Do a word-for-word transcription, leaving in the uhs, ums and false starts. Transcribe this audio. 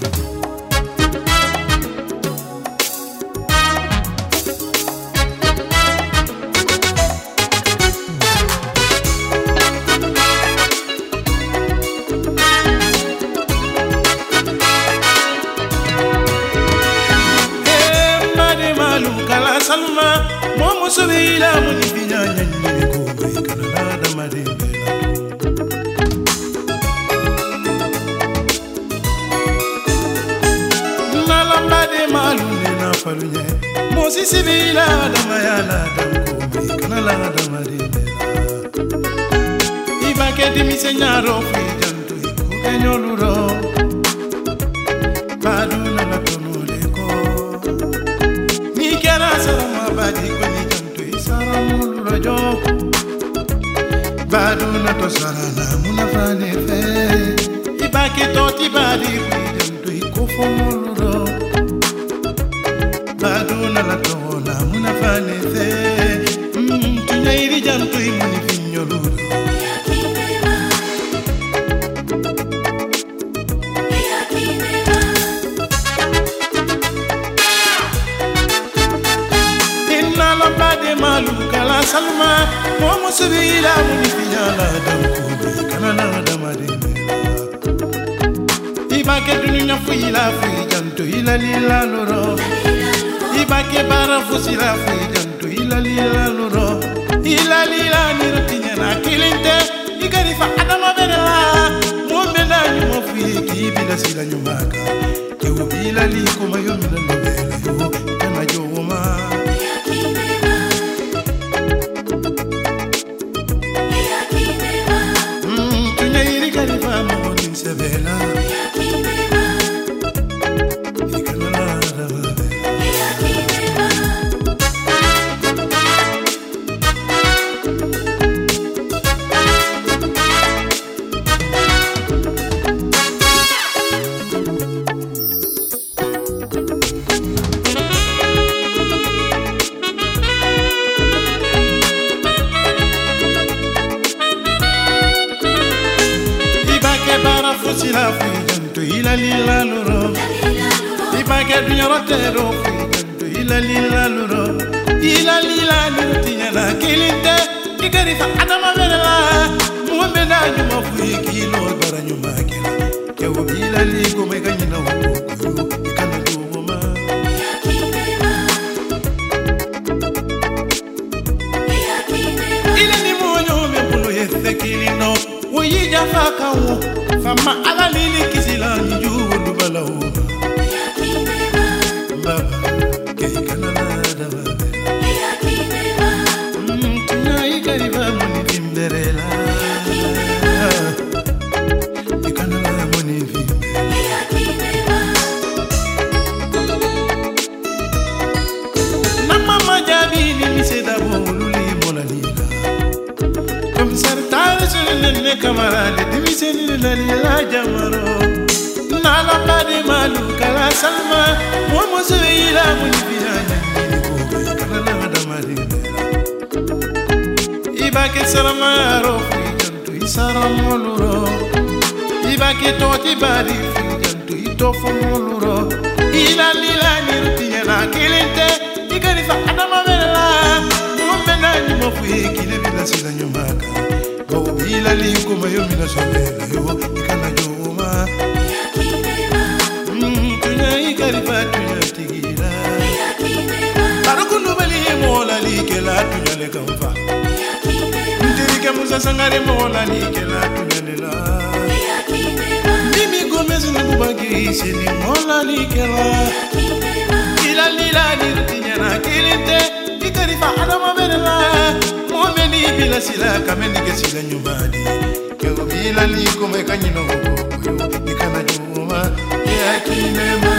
Salma momo subila muni binyanya nyini ko kana nada madembela nalamba de malune na falunye mosi sibila dama yana dam ko kana nada madembela ibake dimi senyaro fi jantu ko kenyoluro baduna la tonole ko sarama badi ko ni jantu isaramul rojo baduna to sarana munafane fe ibaki to tibadi ko jantu ko fomul ro baduna la to na munafane fe tunairi jantu muni finyolu malu kala salma momo subila muni finyala dam ko kana nada madembela ibake dunya fuila fu jantu ila lila loro ibake bara fusila fu jantu ila lila loro ila lila ni rutinya na kilinte igari fa adama bela mombe na nyuma fu kibila sila nyumaka ke ubila li ko mayo mina lobela yo kana joma Sebela sila fi jantu ila lila luro ibake dunya rotero fi jantu ila lila luro ila lila nutinya na kilinte igari fa adama bela muombe na nyuma fu kilo bara nyuma kila ke ubila li ko me ganyina wo ikana duoma ila ni monyo me pulo yete kilino uyi jafaka wo fama ala lili kisila njulu balawo baba ke kana nada baba tuna igariba muni vimberela ikana la muni vimberela mama majabini miseda boluli molalila comme certains ne camarade dimiseni la la jamaro nala bade malu kala salma momo zuila muni bianya ko kana nada madembela ibake salama ro fi jantu isaramuluro ibake toti bari fi jantu itofumuluro ila lila nirtiya na kilinte igari fa adama bela mombe na nyuma fu ikile bila sila nyumaka ila li ko mayo mina sobela yo ikana joma tunya igari fa tunya tigira barukundu bali mola li kela tunya le kamfa ndiri ke musa sangare mola li kela tunya le la mimi gomez ndu bagi sini mola li kela ila lila ni tinya na kilinte igari fa adama bela momeni bila sila kameni ke sila nyumbani ke bila li ko me kanyino ko yo ikana juma ya kinema